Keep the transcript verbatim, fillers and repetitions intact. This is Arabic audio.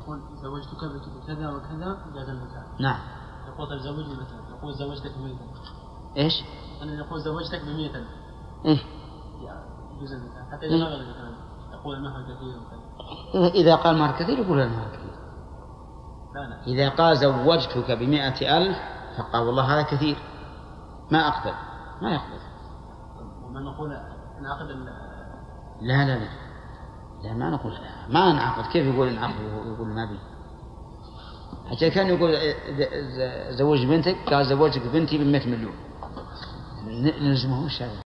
يقول زوجتك بكذا وكذا جاز النكاح. نعم. يقول تزوجني مثلا، يقول زوجتك بميتا. إيش؟ أنا يقول زوجتك بميتا. إيه؟ يجوز النكاح حتى إذا ما قال الكلام. يقول المهر كثير وكذا. إذا قال مهر كثير يقول المهر كثير. لا لا. إذا قال زوجتك بمائة ألف فقال والله هذا كثير ما أقبل، ما يقبل. وما نقول نعقد ال لا لا لا لا ما نقول ما نعقد. كيف يقول نعقد ويقول ما بي؟ حتى كان يقول زوج بنتك، قال زوجتك بنتي بمئة مليون، نلزمه الشرع.